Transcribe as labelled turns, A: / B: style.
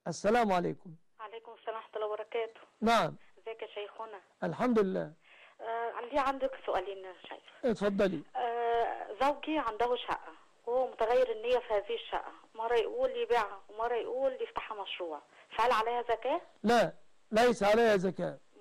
A: السلام عليكم.
B: عليكم السلام ورحمة الله وبركاته.
A: نعم.
B: ازيك يا شيخنا؟
A: الحمد لله.
B: عندك سؤالين يا شيخ.
A: اتفضلي.
B: زوجي عنده شقة وهو متغير النية في هذه الشقة، مرة يقول يبيعها ومرة يقول يفتحها مشروع، فهل عليها زكاة؟
A: لا، ليس عليها زكاة.